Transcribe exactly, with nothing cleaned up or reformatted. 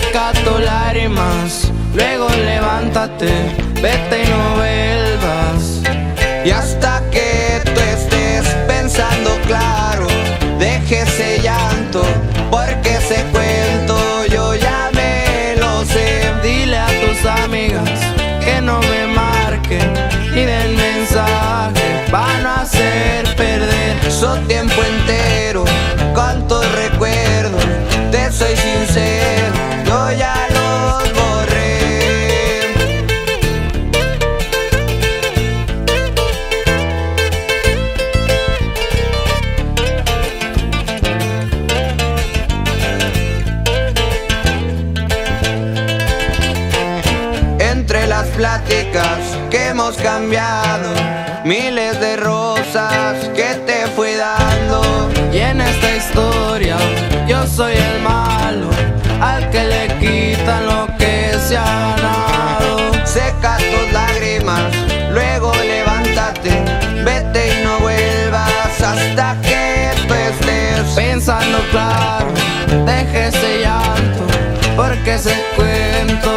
seca tus lágrimas, luego levántate, vete y no vuelvas. Y hasta que tú estés pensando claro, deje ese llanto, porque ese cuento yo ya me lo sé. Dile a tus amigas que no me marquen y den mensaje para no hacer perder su tiempo entero con tus recuerdos. Te soy sincero, yo ya los borré. Entre las pláticas que hemos cambiado, miles de rosas que te fui dando. Y en esta historia yo soy el malo, al que le quitan lo que se ha ganado. Seca tus lágrimas, luego levántate, vete y no vuelvas hasta que tú estés pensando claro, deje ese llanto, porque ese cuento